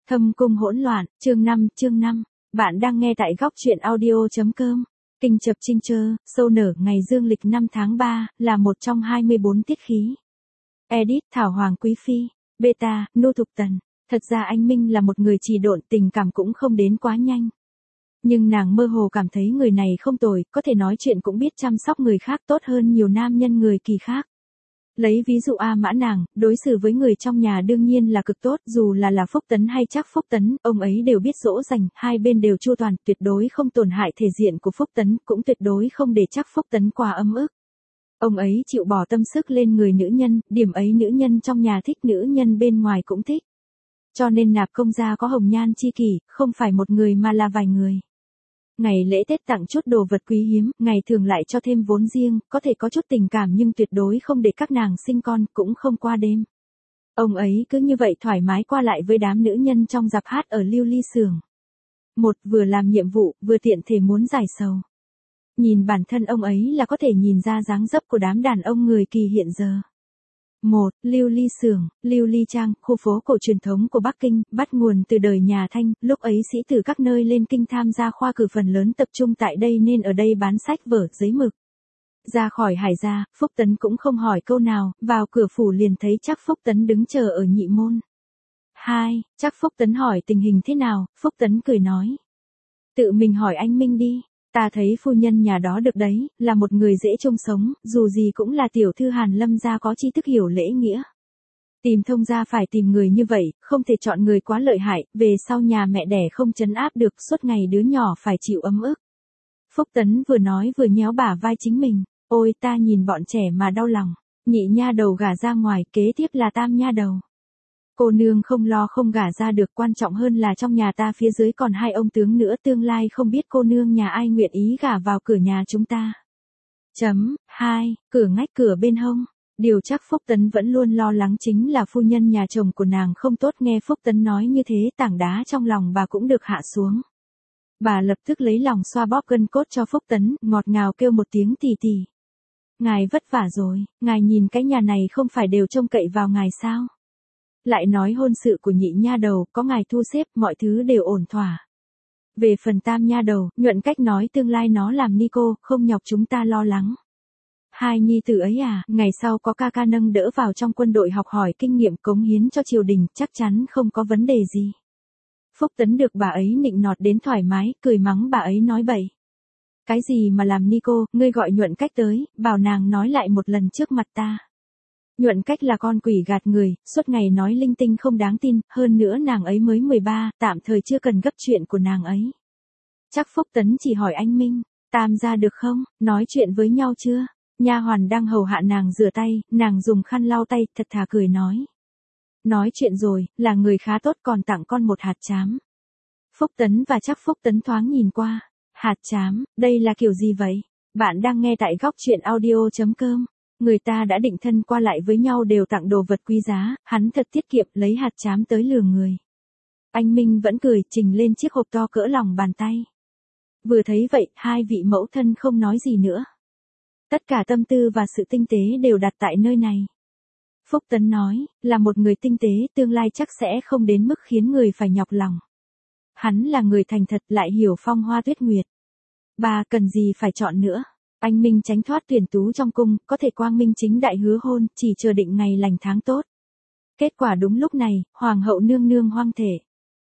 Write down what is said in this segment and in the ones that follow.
Thâm cung hỗn loạn, chương 5. Bạn đang nghe tại góc truyện audio.com. Kinh chập chinh chơ, sâu nở ngày dương lịch 5 tháng 3, là một trong 24 tiết khí. Edit Thảo Hoàng Quý Phi, Beta, Nô Thục Tần. Thật ra anh Minh là một người trì độn, tình cảm cũng không đến quá nhanh. Nhưng nàng mơ hồ cảm thấy người này không tồi, có thể nói chuyện cũng biết chăm sóc người khác tốt hơn nhiều nam nhân người kỳ khác. Lấy ví dụ A Mã nàng, đối xử với người trong nhà đương nhiên là cực tốt, dù là Phúc Tấn hay Trác Phúc Tấn, ông ấy đều biết dỗ dành, hai bên đều chu toàn, tuyệt đối không tổn hại thể diện của Phúc Tấn, cũng tuyệt đối không để Trác Phúc Tấn quá ấm ức. Ông ấy chịu bỏ tâm sức lên người nữ nhân, điểm ấy nữ nhân trong nhà thích, nữ nhân bên ngoài cũng thích. Cho nên nạp công gia có hồng nhan chi kỷ, không phải một người mà là vài người. Ngày lễ Tết tặng chút đồ vật quý hiếm, ngày thường lại cho thêm vốn riêng, có thể có chút tình cảm nhưng tuyệt đối không để các nàng sinh con, cũng không qua đêm. Ông ấy cứ như vậy thoải mái qua lại với đám nữ nhân trong dạp hát ở Lưu Ly xưởng. Một, vừa làm nhiệm vụ, vừa tiện thể muốn giải sầu. Nhìn bản thân ông ấy là có thể nhìn ra dáng dấp của đám đàn ông người kỳ hiện giờ. Một, Lưu Ly xưởng, Lưu Ly Trang, khu phố cổ truyền thống của Bắc Kinh, bắt nguồn từ đời nhà Thanh, lúc ấy sĩ từ các nơi lên kinh tham gia khoa cử phần lớn tập trung tại đây nên ở đây bán sách vở, giấy mực. Ra khỏi Hải gia, Phúc Tấn cũng không hỏi câu nào, vào cửa phủ liền thấy Trác Phúc Tấn đứng chờ ở nhị môn. 2. Trác Phúc Tấn hỏi tình hình thế nào, Phúc Tấn cười nói. Tự mình hỏi anh Minh đi. Ta thấy phu nhân nhà đó được đấy, là một người dễ trông sống, dù gì cũng là tiểu thư Hàn Lâm gia có tri thức hiểu lễ nghĩa. Tìm thông gia phải tìm người như vậy, không thể chọn người quá lợi hại, về sau nhà mẹ đẻ không trấn áp được, suốt ngày đứa nhỏ phải chịu ấm ức. Phúc Tấn vừa nói vừa nhéo bả vai chính mình, ôi ta nhìn bọn trẻ mà đau lòng, nhị nha đầu gả ra ngoài, kế tiếp là tam nha đầu. Cô nương không lo không gả ra được, quan trọng hơn là trong nhà ta phía dưới còn hai ông tướng nữa, tương lai không biết cô nương nhà ai nguyện ý gả vào cửa nhà chúng ta. 2. Cửa ngách cửa bên hông. Điều chắc Phúc Tấn vẫn luôn lo lắng chính là phu nhân nhà chồng của nàng không tốt, nghe Phúc Tấn nói như thế tảng đá trong lòng bà cũng được hạ xuống. Bà lập tức lấy lòng xoa bóp gân cốt cho Phúc Tấn, ngọt ngào kêu một tiếng tì tì. Ngài vất vả rồi, ngài nhìn cái nhà này không phải đều trông cậy vào ngài sao? Lại nói hôn sự của nhị nha đầu, có ngài thu xếp, mọi thứ đều ổn thỏa. Về phần tam nha đầu, Nhuận Cách nói tương lai nó làm ni cô, không nhọc chúng ta lo lắng. Hai nhi tử ấy à, ngày sau có ca ca nâng đỡ vào trong quân đội học hỏi kinh nghiệm cống hiến cho triều đình, chắc chắn không có vấn đề gì. Phúc Tấn được bà ấy nịnh nọt đến thoải mái, cười mắng bà ấy nói bậy. Cái gì mà làm ni cô, ngươi gọi Nhuận Cách tới, bảo nàng nói lại một lần trước mặt ta. Nhuận Cách là con quỷ gạt người, suốt ngày nói linh tinh không đáng tin, hơn nữa nàng ấy mới 13, tạm thời chưa cần gấp chuyện của nàng ấy. Chắc Phúc Tấn chỉ hỏi anh Minh, tam gia được không, nói chuyện với nhau chưa? Nha hoàn đang hầu hạ nàng rửa tay, nàng dùng khăn lau tay, thật thà cười nói. Nói chuyện rồi, là người khá tốt, còn tặng con một hạt trám. Phúc Tấn và Chắc Phúc Tấn thoáng nhìn qua. Hạt trám, đây là kiểu gì vậy? Bạn đang nghe tại góc truyện audio.com. Người ta đã định thân qua lại với nhau đều tặng đồ vật quý giá, hắn thật tiết kiệm lấy hạt trám tới lừa người. Anh Minh vẫn cười, trình lên chiếc hộp to cỡ lòng bàn tay. Vừa thấy vậy, hai vị mẫu thân không nói gì nữa. Tất cả tâm tư và sự tinh tế đều đặt tại nơi này. Phúc Tấn nói, là một người tinh tế, tương lai chắc sẽ không đến mức khiến người phải nhọc lòng. Hắn là người thành thật, lại hiểu phong hoa tuyết nguyệt. Bà cần gì phải chọn nữa. Anh Minh tránh thoát tuyển tú trong cung, có thể quang minh chính đại hứa hôn, chỉ chờ định ngày lành tháng tốt. Kết quả đúng lúc này, hoàng hậu nương nương hoang thể.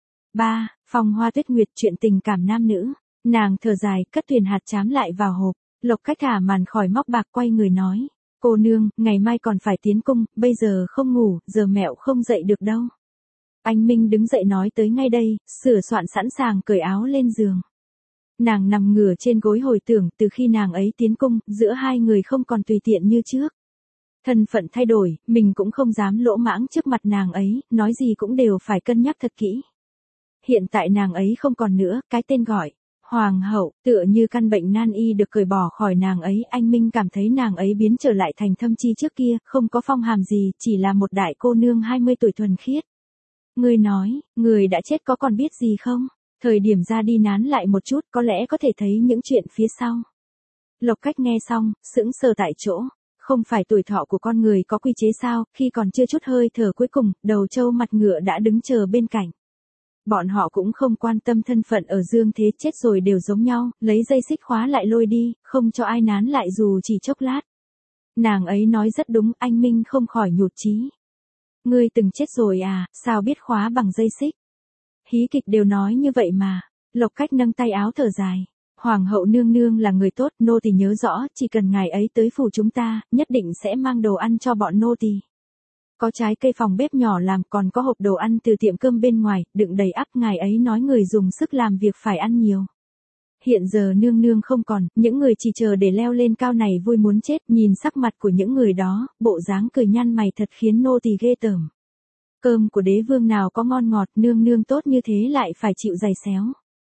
3. Phong hoa tuyết nguyệt, chuyện tình cảm nam nữ. Nàng thở dài, cất thuyền hạt trám lại vào hộp. Lộc Cách thả màn khỏi móc bạc, quay người nói. Cô nương, ngày mai còn phải tiến cung, bây giờ không ngủ, giờ mẹo không dậy được đâu. Anh Minh đứng dậy nói tới ngay đây, sửa soạn sẵn sàng cởi áo lên giường. Nàng nằm ngửa trên gối hồi tưởng từ khi nàng ấy tiến cung, giữa hai người không còn tùy tiện như trước. Thân phận thay đổi, mình cũng không dám lỗ mãng trước mặt nàng ấy, nói gì cũng đều phải cân nhắc thật kỹ. Hiện tại nàng ấy không còn nữa, cái tên gọi, hoàng hậu, tựa như căn bệnh nan y được cởi bỏ khỏi nàng ấy, anh Minh cảm thấy nàng ấy biến trở lại thành Thâm Chi trước kia, không có phong hàm gì, chỉ là một đại cô nương 20 tuổi thuần khiết. Ngươi nói, người đã chết có còn biết gì không? Thời điểm ra đi nán lại một chút, có lẽ có thể thấy những chuyện phía sau. Lộc Cách nghe xong, sững sờ tại chỗ. Không phải tuổi thọ của con người có quy chế sao, khi còn chưa chút hơi thở cuối cùng, đầu trâu mặt ngựa đã đứng chờ bên cạnh. Bọn họ cũng không quan tâm thân phận ở dương thế, chết rồi đều giống nhau, lấy dây xích khóa lại lôi đi, không cho ai nán lại dù chỉ chốc lát. Nàng ấy nói rất đúng, anh Minh không khỏi nhụt chí. Ngươi từng chết rồi à, sao biết khóa bằng dây xích? Hí kịch đều nói như vậy mà. Lộc Cách nâng tay áo thở dài. Hoàng hậu nương nương là người tốt, nô tỳ nhớ rõ, chỉ cần ngài ấy tới phủ chúng ta, nhất định sẽ mang đồ ăn cho bọn nô tỳ. Có trái cây phòng bếp nhỏ làm, còn có hộp đồ ăn từ tiệm cơm bên ngoài, đựng đầy ắp, ngài ấy nói người dùng sức làm việc phải ăn nhiều. Hiện giờ nương nương không còn, những người chỉ chờ để leo lên cao này vui muốn chết, nhìn sắc mặt của những người đó, bộ dáng cười nhăn mày thật khiến nô tỳ ghê tởm. Cơm của đế vương nào có ngon ngọt, nương nương tốt như thế lại phải chịu giày xéo.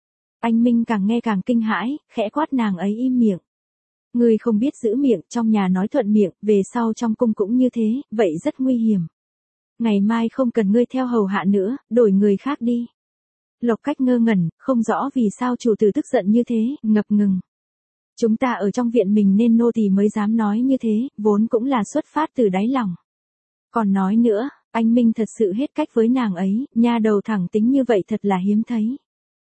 Anh Minh càng nghe càng kinh hãi, khẽ quát nàng ấy im miệng. Ngươi không biết giữ miệng, trong nhà nói thuận miệng, về sau trong cung cũng như thế, vậy rất nguy hiểm. Ngày mai không cần ngươi theo hầu hạ nữa, đổi người khác đi. Lộc Cách ngơ ngẩn, không rõ vì sao chủ tử tức giận như thế, ngập ngừng. Chúng ta ở trong viện mình nên nô tỳ mới dám nói như thế, vốn cũng là xuất phát từ đáy lòng. Còn nói nữa, anh Minh thật sự hết cách với nàng ấy, nha đầu thẳng tính như vậy thật là hiếm thấy.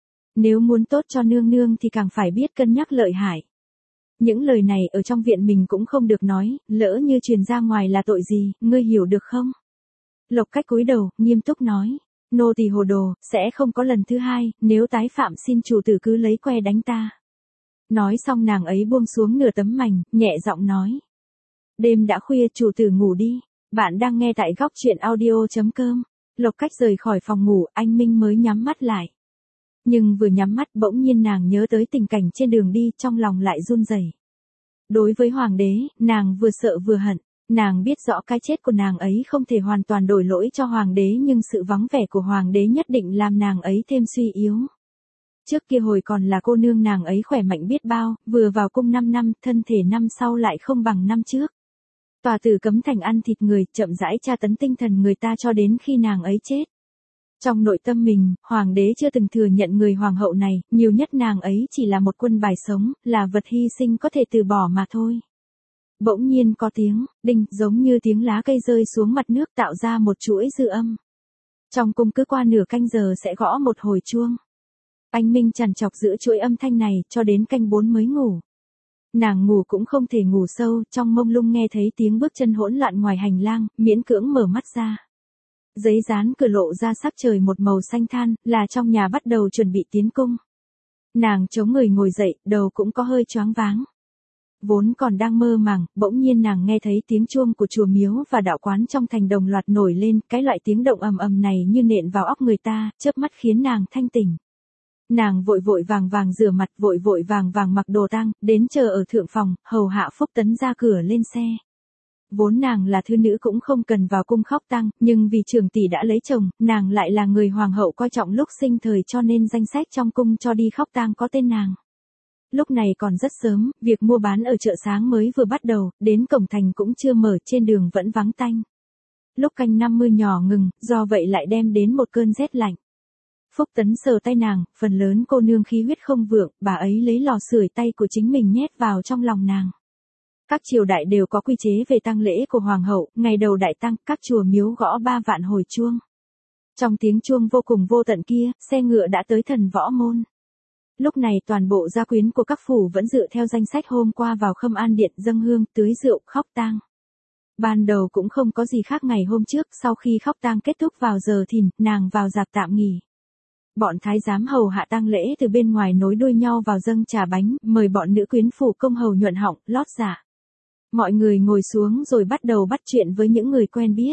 Nếu muốn tốt cho nương nương thì càng phải biết cân nhắc lợi hại. Những lời này ở trong viện mình cũng không được nói, lỡ như truyền ra ngoài là tội gì, ngươi hiểu được không? Lộc Cách cúi đầu, nghiêm túc nói. Nô tỳ hồ đồ, sẽ không có lần thứ hai, nếu tái phạm xin chủ tử cứ lấy que đánh ta. Nói xong nàng ấy buông xuống nửa tấm mành, nhẹ giọng nói. Đêm đã khuya, chủ tử ngủ đi. Bạn đang nghe tại góc truyện audio.com. Lộc Cách rời khỏi phòng ngủ, anh Minh mới nhắm mắt lại. Nhưng vừa nhắm mắt bỗng nhiên nàng nhớ tới tình cảnh trên đường đi, trong lòng lại run rẩy. Đối với hoàng đế, nàng vừa sợ vừa hận. Nàng biết rõ cái chết của nàng ấy không thể hoàn toàn đổi lỗi cho hoàng đế, nhưng sự vắng vẻ của hoàng đế nhất định làm nàng ấy thêm suy yếu. Trước kia hồi còn là cô nương nàng ấy khỏe mạnh biết bao, vừa vào cung 5 năm, thân thể năm sau lại không bằng năm trước. Tòa tử cấm thành ăn thịt người, chậm rãi tra tấn tinh thần người ta cho đến khi nàng ấy chết. Trong nội tâm mình, hoàng đế chưa từng thừa nhận người hoàng hậu này, nhiều nhất nàng ấy chỉ là một quân bài sống, là vật hy sinh có thể từ bỏ mà thôi. Bỗng nhiên có tiếng, đinh, giống như tiếng lá cây rơi xuống mặt nước tạo ra một chuỗi dư âm. Trong cung cứ qua nửa canh giờ sẽ gõ một hồi chuông. Anh Minh trằn trọc giữa chuỗi âm thanh này, cho đến canh 4 mới ngủ. Nàng ngủ cũng không thể ngủ sâu, trong mông lung nghe thấy tiếng bước chân hỗn loạn ngoài hành lang, miễn cưỡng mở mắt ra. Giấy dán cửa lộ ra sắc trời một màu xanh than, là trong nhà bắt đầu chuẩn bị tiến cung. Nàng chống người ngồi dậy, đầu cũng có hơi choáng váng. Vốn còn đang mơ màng, bỗng nhiên nàng nghe thấy tiếng chuông của chùa miếu và đạo quán trong thành đồng loạt nổi lên, cái loại tiếng động ầm ầm này như nện vào óc người ta, chớp mắt khiến nàng thanh tỉnh. Nàng vội vội vàng vàng rửa mặt, vội vội vàng vàng mặc đồ tang, đến chờ ở thượng phòng, hầu hạ Phúc Tấn ra cửa lên xe. Vốn nàng là thư nữ cũng không cần vào cung khóc tang, nhưng vì trưởng tỷ đã lấy chồng, nàng lại là người hoàng hậu coi trọng lúc sinh thời cho nên danh sách trong cung cho đi khóc tang có tên nàng. Lúc này còn rất sớm, việc mua bán ở chợ sáng mới vừa bắt đầu, đến cổng thành cũng chưa mở, trên đường vẫn vắng tanh. Lúc canh 5 mưa nhỏ ngừng, do vậy lại đem đến một cơn rét lạnh. Phúc Tấn sờ tay nàng, phần lớn cô nương khí huyết không vượng, bà ấy lấy lò sưởi tay của chính mình nhét vào trong lòng nàng. Các triều đại đều có quy chế về tang lễ của hoàng hậu, ngày đầu đại tang, các chùa miếu gõ 3 vạn hồi chuông. Trong tiếng chuông vô cùng vô tận kia, xe ngựa đã tới thần võ môn. Lúc này toàn bộ gia quyến của các phủ vẫn dựa theo danh sách hôm qua vào Khâm An Điện dâng hương, tưới rượu, khóc tang. Ban đầu cũng không có gì khác ngày hôm trước, sau khi khóc tang kết thúc vào giờ thìn, nàng vào dạp tạm nghỉ. Bọn thái giám hầu hạ tang lễ từ bên ngoài nối đuôi nhau vào dâng trà bánh, mời bọn nữ quyến phủ công hầu nhuận họng, lót dạ. Mọi người ngồi xuống rồi bắt đầu bắt chuyện với những người quen biết.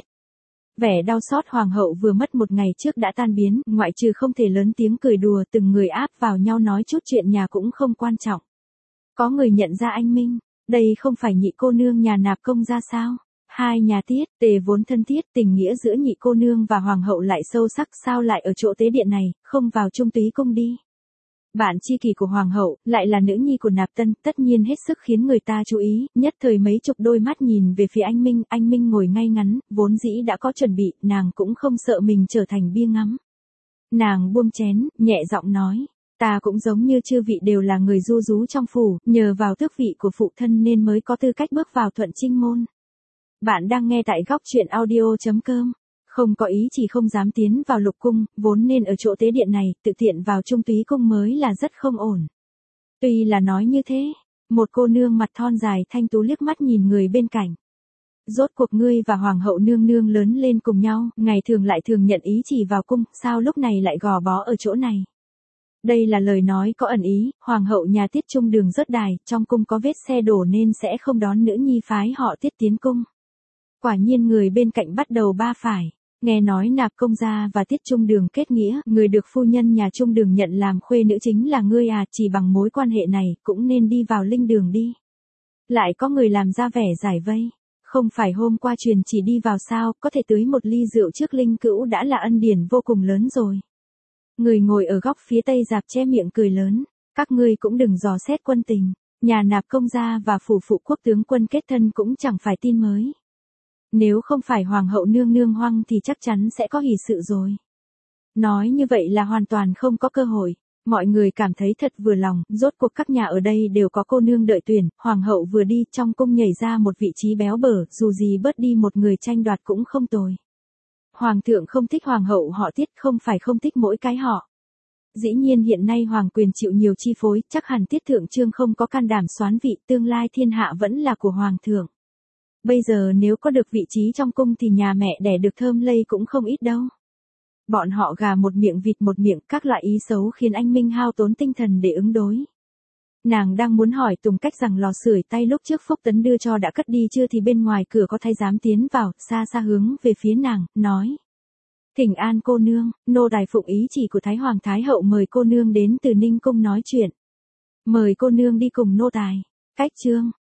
Vẻ đau xót hoàng hậu vừa mất một ngày trước đã tan biến, ngoại trừ không thể lớn tiếng cười đùa, từng người áp vào nhau nói chút chuyện nhà cũng không quan trọng. Có người nhận ra anh Minh, đây không phải nhị cô nương nhà nạp công ra sao? Hai nhà Tiết, Tề vốn thân thiết, tình nghĩa giữa nhị cô nương và hoàng hậu lại sâu sắc, sao lại ở chỗ tế điện này, không vào Trung Túy cung đi. Bạn tri kỷ của hoàng hậu, lại là nữ nhi của nạp tân, tất nhiên hết sức khiến người ta chú ý, nhất thời mấy chục đôi mắt nhìn về phía anh Minh ngồi ngay ngắn, vốn dĩ đã có chuẩn bị, nàng cũng không sợ mình trở thành bia ngắm. Nàng buông chén, nhẹ giọng nói, ta cũng giống như chư vị đều là người du rú trong phủ, nhờ vào tước vị của phụ thân nên mới có tư cách bước vào Thuận Trinh môn. Bạn đang nghe tại góc truyện audio.com. Không có ý chỉ không dám tiến vào lục cung, vốn nên ở chỗ tế điện này, tự tiện vào trung túy cung mới là rất không ổn. Tuy là nói như thế, một cô nương mặt thon dài thanh tú liếc mắt nhìn người bên cạnh. Rốt cuộc ngươi và hoàng hậu nương nương lớn lên cùng nhau, ngày thường lại thường nhận ý chỉ vào cung, sao lúc này lại gò bó ở chỗ này. Đây là lời nói có ẩn ý, hoàng hậu nhà Tiết Trung Đường rớt đài, trong cung có vết xe đổ nên sẽ không đón nữ nhi phái họ Tiết tiến cung. Quả nhiên người bên cạnh bắt đầu ba phải. Nghe nói Nạp Công Gia và Tiết Trung Đường kết nghĩa, người được phu nhân nhà Trung Đường nhận làm khuê nữ chính là ngươi à, chỉ bằng mối quan hệ này, cũng nên đi vào linh đường đi. Lại có người làm ra vẻ giải vây. Không phải hôm qua truyền chỉ đi vào sao, có thể tưới một ly rượu trước linh cữu đã là ân điển vô cùng lớn rồi. Người ngồi ở góc phía tây dạp che miệng cười lớn, các ngươi cũng đừng dò xét quân tình, nhà Nạp Công Gia và phủ phụ quốc tướng quân kết thân cũng chẳng phải tin mới. Nếu không phải hoàng hậu nương nương hoang thì chắc chắn sẽ có hỷ sự rồi. Nói như vậy là hoàn toàn không có cơ hội. Mọi người cảm thấy thật vừa lòng, rốt cuộc các nhà ở đây đều có cô nương đợi tuyển, hoàng hậu vừa đi trong cung nhảy ra một vị trí béo bở, dù gì bớt đi một người tranh đoạt cũng không tồi. Hoàng thượng không thích hoàng hậu họ Tiết, không phải không thích mỗi cái họ. Dĩ nhiên hiện nay hoàng quyền chịu nhiều chi phối, chắc hẳn Tiết thượng trương không có can đảm soán vị, tương lai thiên hạ vẫn là của hoàng thượng. Bây giờ nếu có được vị trí trong cung thì nhà mẹ đẻ được thơm lây cũng không ít đâu. Bọn họ gà một miệng vịt một miệng, các loại ý xấu khiến anh Minh hao tốn tinh thần để ứng đối. Nàng đang muốn hỏi Tùng Cách rằng lò sưởi tay lúc trước Phúc Tấn đưa cho đã cất đi chưa thì bên ngoài cửa có thái giám tiến vào, xa xa hướng về phía nàng, nói. Thỉnh an cô nương, nô tài phụng ý chỉ của Thái Hoàng Thái Hậu mời cô nương đến từ Ninh Cung nói chuyện. Mời cô nương đi cùng nô tài. Cách chương.